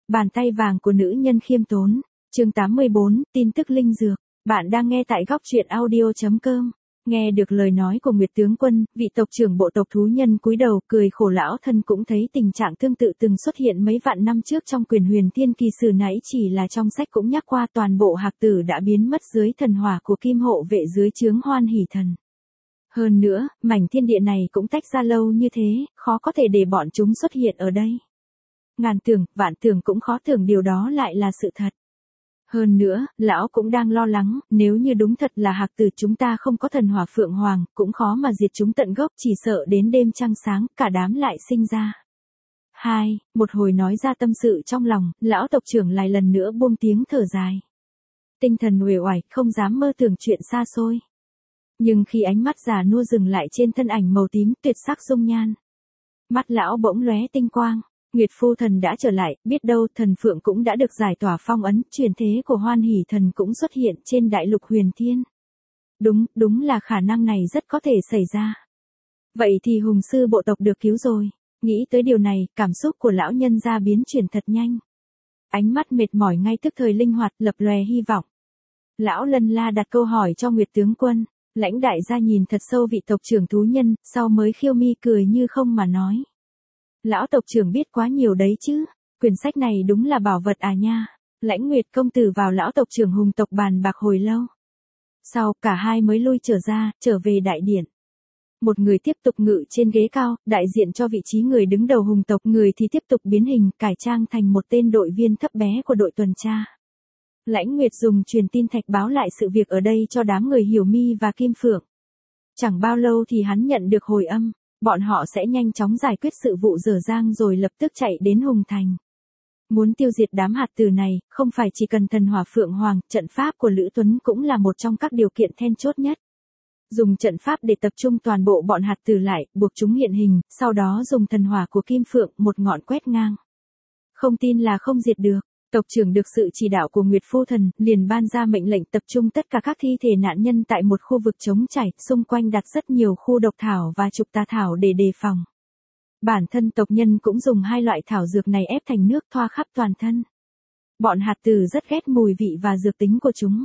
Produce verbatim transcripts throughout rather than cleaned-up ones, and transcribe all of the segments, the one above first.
Bàn tay vàng của nữ nhân khiêm tốn. Chương tám mươi bốn, tin tức linh dược. Bạn đang nghe tại góc truyện audio chấm com. Nghe được lời nói của Nguyệt tướng quân, vị tộc trưởng bộ tộc thú nhân cúi đầu cười khổ. Lão thân cũng thấy tình trạng tương tự từng xuất hiện mấy vạn năm trước trong Quyền Huyền Thiên Kỳ sử, nãy chỉ là trong sách cũng nhắc qua, toàn bộ hạc tử đã biến mất dưới thần hỏa của Kim Hộ Vệ dưới trướng Hoan Hỷ Thần. Hơn nữa, mảnh thiên địa này cũng tách ra lâu như thế, khó có thể để bọn chúng xuất hiện ở đây. Ngàn tưởng, vạn tưởng cũng khó tưởng điều đó lại là sự thật. Hơn nữa, lão cũng đang lo lắng, nếu như đúng thật là hạc tử chúng ta không có thần hỏa phượng hoàng, cũng khó mà diệt chúng tận gốc, chỉ sợ đến đêm trăng sáng, cả đám lại sinh ra. Hai, một hồi nói ra tâm sự trong lòng, lão tộc trưởng lại lần nữa buông tiếng thở dài. Tinh thần uể oải, không dám mơ tưởng chuyện xa xôi. Nhưng khi ánh mắt già nua dừng lại trên thân ảnh màu tím tuyệt sắc dung nhan, mắt lão bỗng lóe tinh quang. Nguyệt phu thần đã trở lại, biết đâu thần phượng cũng đã được giải tỏa phong ấn, truyền thế của Hoan Hỷ Thần cũng xuất hiện trên đại lục huyền thiên. Đúng, đúng là khả năng này rất có thể xảy ra. Vậy thì hùng sư bộ tộc được cứu rồi. Nghĩ tới điều này, cảm xúc của lão nhân gia biến chuyển thật nhanh. Ánh mắt mệt mỏi ngay tức thời linh hoạt, lập lòe hy vọng. Lão Lân La đặt câu hỏi cho Nguyệt tướng quân. Lãnh đại gia nhìn thật sâu vị tộc trưởng thú nhân, sau mới khiêu mi cười như không mà nói. Lão tộc trưởng biết quá nhiều đấy chứ, quyển sách này đúng là bảo vật à nha. Lãnh Nguyệt công tử vào lão tộc trưởng hùng tộc bàn bạc hồi lâu. Sau, cả hai mới lui trở ra, trở về đại điện. Một người tiếp tục ngự trên ghế cao, đại diện cho vị trí người đứng đầu hùng tộc, người thì tiếp tục biến hình, cải trang thành một tên đội viên thấp bé của đội tuần tra. Lãnh Nguyệt dùng truyền tin thạch báo lại sự việc ở đây cho đám người Hiểu Mi và Kim Phượng. Chẳng bao lâu thì hắn nhận được hồi âm. Bọn họ sẽ nhanh chóng giải quyết sự vụ dở dang rồi lập tức chạy đến Hùng Thành. Muốn tiêu diệt đám hạt tử này, không phải chỉ cần thần hỏa phượng hoàng, trận pháp của Lữ Tuấn cũng là một trong các điều kiện then chốt nhất. Dùng trận pháp để tập trung toàn bộ bọn hạt tử lại, buộc chúng hiện hình, sau đó dùng thần hỏa của Kim Phượng một ngọn quét ngang. Không tin là không diệt được. Tộc trưởng được sự chỉ đạo của Nguyệt Phu Thần, liền ban ra mệnh lệnh tập trung tất cả các thi thể nạn nhân tại một khu vực trống trải, xung quanh đặt rất nhiều khu độc thảo và trục tà thảo để đề phòng. Bản thân tộc nhân cũng dùng hai loại thảo dược này ép thành nước thoa khắp toàn thân. Bọn hạt tử rất ghét mùi vị và dược tính của chúng.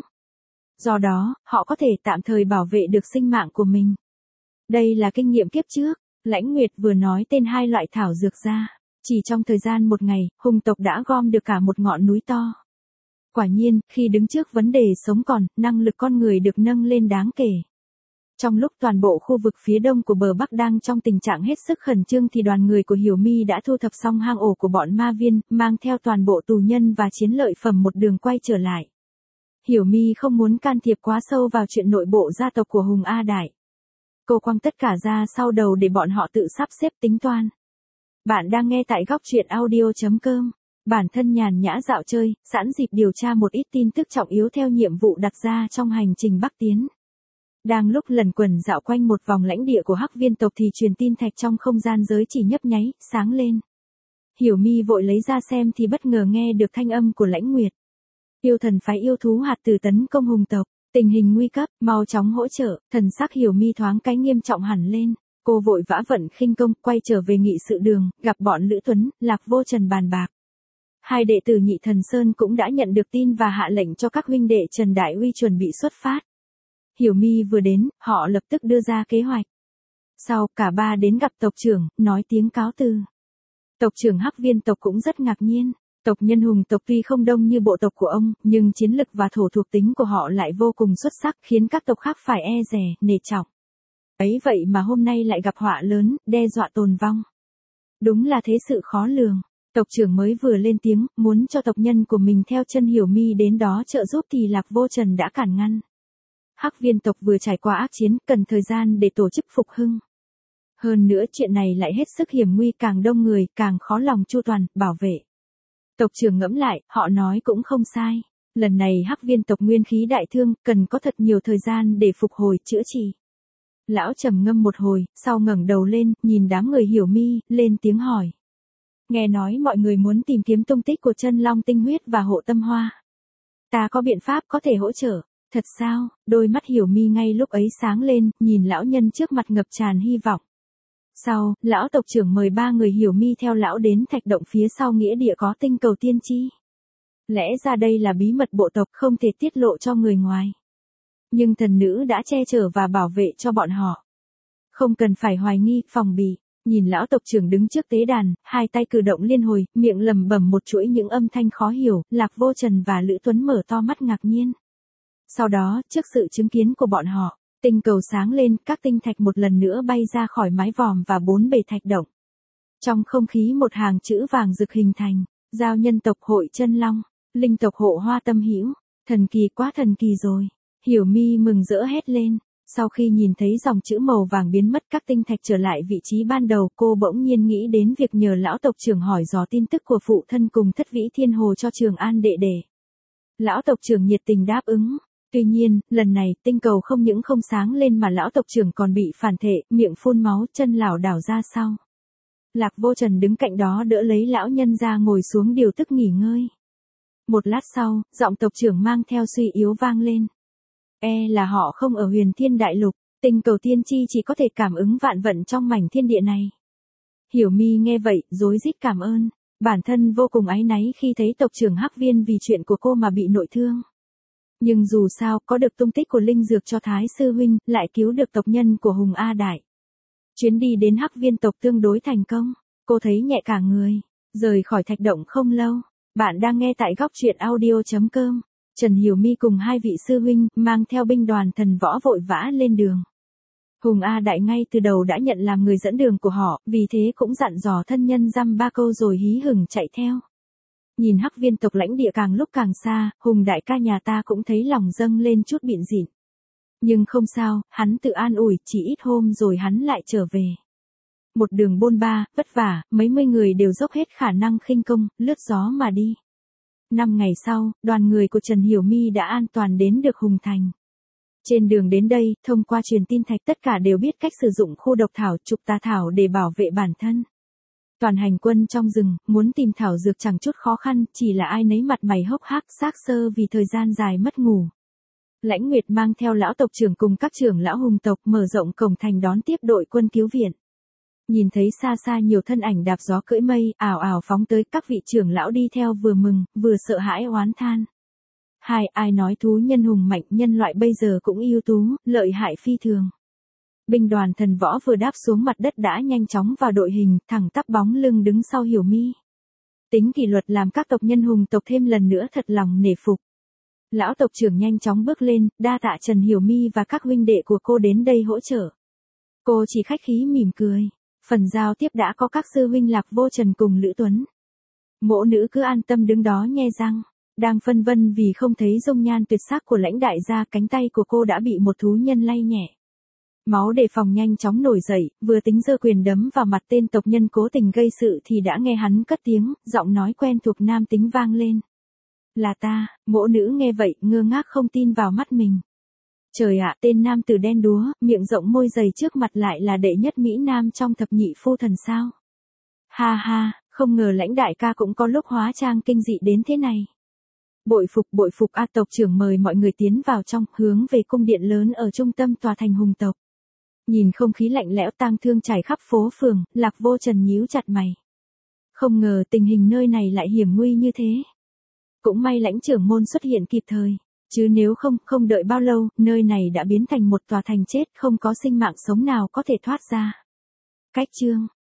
Do đó, họ có thể tạm thời bảo vệ được sinh mạng của mình. Đây là kinh nghiệm kiếp trước, Lãnh Nguyệt vừa nói tên hai loại thảo dược ra. Chỉ trong thời gian một ngày, hùng tộc đã gom được cả một ngọn núi to. Quả nhiên, khi đứng trước vấn đề sống còn, năng lực con người được nâng lên đáng kể. Trong lúc toàn bộ khu vực phía đông của bờ Bắc đang trong tình trạng hết sức khẩn trương thì đoàn người của Hiểu Mi đã thu thập xong hang ổ của bọn ma viên, mang theo toàn bộ tù nhân và chiến lợi phẩm một đường quay trở lại. Hiểu Mi không muốn can thiệp quá sâu vào chuyện nội bộ gia tộc của Hùng A Đại. Cô quăng tất cả ra sau đầu để bọn họ tự sắp xếp tính toán. Bạn đang nghe tại góc truyện audio chấm com. Bản thân nhàn nhã dạo chơi, sẵn dịp điều tra một ít tin tức trọng yếu theo nhiệm vụ đặt ra trong hành trình Bắc Tiến. Đang lúc lần quần dạo quanh một vòng lãnh địa của Hắc Viên tộc thì truyền tin thạch trong không gian giới chỉ nhấp nháy, sáng lên. Hiểu Mi vội lấy ra xem thì bất ngờ nghe được thanh âm của Lãnh Nguyệt. Yêu thần phái yêu thú hạt tử tấn công hùng tộc, tình hình nguy cấp, mau chóng hỗ trợ. Thần sắc Hiểu Mi thoáng cái nghiêm trọng hẳn lên. Cô vội vã vận khinh công, quay trở về nghị sự đường, gặp bọn Lữ Tuấn, Lạc Vô Trần bàn bạc. Hai đệ tử Nhị Thần Sơn cũng đã nhận được tin và hạ lệnh cho các huynh đệ Trần Đại Uy chuẩn bị xuất phát. Hiểu Mi vừa đến, họ lập tức đưa ra kế hoạch. Sau, cả ba đến gặp tộc trưởng, nói tiếng cáo từ. Tộc trưởng Hắc Viên tộc cũng rất ngạc nhiên. Tộc nhân hùng tộc tuy không đông như bộ tộc của ông, nhưng chiến lực và thổ thuộc tính của họ lại vô cùng xuất sắc, khiến các tộc khác phải e dè, nể trọng. Ấy vậy mà hôm nay lại gặp họa lớn, đe dọa tồn vong. Đúng là thế sự khó lường. Tộc trưởng mới vừa lên tiếng, muốn cho tộc nhân của mình theo chân Hiểu Mi đến đó trợ giúp thì Lạc Vô Trần đã cản ngăn. Hắc Viên tộc vừa trải qua ác chiến, cần thời gian để tổ chức phục hưng. Hơn nữa chuyện này lại hết sức hiểm nguy, càng đông người, càng khó lòng chu toàn, bảo vệ. Tộc trưởng ngẫm lại, họ nói cũng không sai. Lần này Hắc Viên tộc nguyên khí đại thương, cần có thật nhiều thời gian để phục hồi, chữa trị. Lão trầm ngâm một hồi, sau ngẩng đầu lên, nhìn đám người Hiểu Mi, lên tiếng hỏi. Nghe nói mọi người muốn tìm kiếm tung tích của chân long tinh huyết và hộ tâm hoa. Ta có biện pháp có thể hỗ trợ. Thật sao? Đôi mắt Hiểu Mi ngay lúc ấy sáng lên, nhìn lão nhân trước mặt ngập tràn hy vọng. Sau, lão tộc trưởng mời ba người Hiểu Mi theo lão đến thạch động phía sau nghĩa địa có tinh cầu tiên tri. Lẽ ra đây là bí mật bộ tộc không thể tiết lộ cho người ngoài. Nhưng thần nữ đã che chở và bảo vệ cho bọn họ. Không cần phải hoài nghi, phòng bị. Nhìn lão tộc trưởng đứng trước tế đàn, hai tay cử động liên hồi, miệng lẩm bẩm một chuỗi những âm thanh khó hiểu, Lạc Vô Trần và Lữ Tuấn mở to mắt ngạc nhiên. Sau đó, trước sự chứng kiến của bọn họ, tinh cầu sáng lên, các tinh thạch một lần nữa bay ra khỏi mái vòm và bốn bề thạch động. Trong không khí một hàng chữ vàng rực hình thành, giao nhân tộc hội chân long, linh tộc hộ hoa tâm hữu, thần kỳ quá thần kỳ rồi. Hiểu Mi mừng rỡ hét lên. Sau khi nhìn thấy dòng chữ màu vàng biến mất các tinh thạch trở lại vị trí ban đầu, cô bỗng nhiên nghĩ đến việc nhờ lão tộc trưởng hỏi dò tin tức của phụ thân cùng thất vĩ thiên hồ cho Trường An đệ đệ. Lão tộc trưởng nhiệt tình đáp ứng. Tuy nhiên, lần này tinh cầu không những không sáng lên mà lão tộc trưởng còn bị phản thể, miệng phun máu, chân lảo đảo ra sau. Lạc Vô Trần đứng cạnh đó đỡ lấy lão nhân ra ngồi xuống điều tức nghỉ ngơi. Một lát sau, giọng tộc trưởng mang theo suy yếu vang lên. E là họ không ở Huyền Thiên Đại Lục, tinh cầu tiên tri chỉ có thể cảm ứng vạn vận trong mảnh thiên địa này. Hiểu Mi nghe vậy, rối rít cảm ơn, bản thân vô cùng áy náy khi thấy tộc trưởng Hắc Viên vì chuyện của cô mà bị nội thương. Nhưng dù sao, có được tung tích của linh dược cho Thái Sư Huynh, lại cứu được tộc nhân của Hùng A Đại. Chuyến đi đến Hắc Viên tộc tương đối thành công, cô thấy nhẹ cả người, rời khỏi thạch động không lâu. Bạn đang nghe tại góc truyện audio chấm com. Trần Hiểu Mi cùng hai vị sư huynh, mang theo binh đoàn thần võ vội vã lên đường. Hùng A Đại ngay từ đầu đã nhận làm người dẫn đường của họ, vì thế cũng dặn dò thân nhân dăm ba câu rồi hí hửng chạy theo. Nhìn Hắc Viên tộc lãnh địa càng lúc càng xa, Hùng đại ca nhà ta cũng thấy lòng dâng lên chút bịn dịn. Nhưng không sao, hắn tự an ủi, chỉ ít hôm rồi hắn lại trở về. Một đường bôn ba, vất vả, mấy mươi người đều dốc hết khả năng khinh công, lướt gió mà đi. Năm ngày sau, đoàn người của Trần Hiểu Mi đã an toàn đến được Hùng Thành. Trên đường đến đây, thông qua truyền tin thạch tất cả đều biết cách sử dụng khu độc thảo trục tà thảo để bảo vệ bản thân. Toàn hành quân trong rừng, muốn tìm thảo dược chẳng chút khó khăn, chỉ là ai nấy mặt mày hốc hác xác sơ vì thời gian dài mất ngủ. Lãnh Nguyệt mang theo lão tộc trưởng cùng các trưởng lão hùng tộc mở rộng cổng thành đón tiếp đội quân cứu viện. Nhìn thấy xa xa nhiều thân ảnh đạp gió cưỡi mây, ảo ảo phóng tới, các vị trưởng lão đi theo vừa mừng, vừa sợ hãi oán than. Hai, ai nói thú nhân hùng mạnh, nhân loại bây giờ cũng ưu tú, lợi hại phi thường. Binh đoàn thần võ vừa đáp xuống mặt đất đã nhanh chóng vào đội hình, thẳng tắp bóng lưng đứng sau Hiểu Mi. Tính kỷ luật làm các tộc nhân hùng tộc thêm lần nữa thật lòng nể phục. Lão tộc trưởng nhanh chóng bước lên, đa tạ Trần Hiểu Mi và các huynh đệ của cô đến đây hỗ trợ. Cô chỉ khách khí mỉm cười. Phần giao tiếp đã có các sư huynh Lạc Vô Trần cùng Lữ Tuấn. Mộ nữ cứ an tâm đứng đó nhe răng, đang phân vân vì không thấy dung nhan tuyệt sắc của lãnh đại gia, cánh tay của cô đã bị một thú nhân lay nhẹ. Máu đề phòng nhanh chóng nổi dậy, vừa tính giơ quyền đấm vào mặt tên tộc nhân cố tình gây sự thì đã nghe hắn cất tiếng, giọng nói quen thuộc nam tính vang lên. Là ta. Mộ nữ nghe vậy, ngơ ngác không tin vào mắt mình. Trời ạ, tên nam tử đen đúa, miệng rộng môi dày trước mặt lại là đệ nhất Mỹ Nam trong thập nhị phu thần sao. Ha ha, không ngờ lãnh đại ca cũng có lúc hóa trang kinh dị đến thế này. Bội phục bội phục. A tộc trưởng mời mọi người tiến vào trong, hướng về cung điện lớn ở trung tâm tòa thành hùng tộc. Nhìn không khí lạnh lẽo tang thương trải khắp phố phường, Lạc Vô Trần nhíu chặt mày. Không ngờ tình hình nơi này lại hiểm nguy như thế. Cũng may lãnh trưởng môn xuất hiện kịp thời. Chứ nếu không, không đợi bao lâu, nơi này đã biến thành một tòa thành chết, không có sinh mạng sống nào có thể thoát ra. Cách chương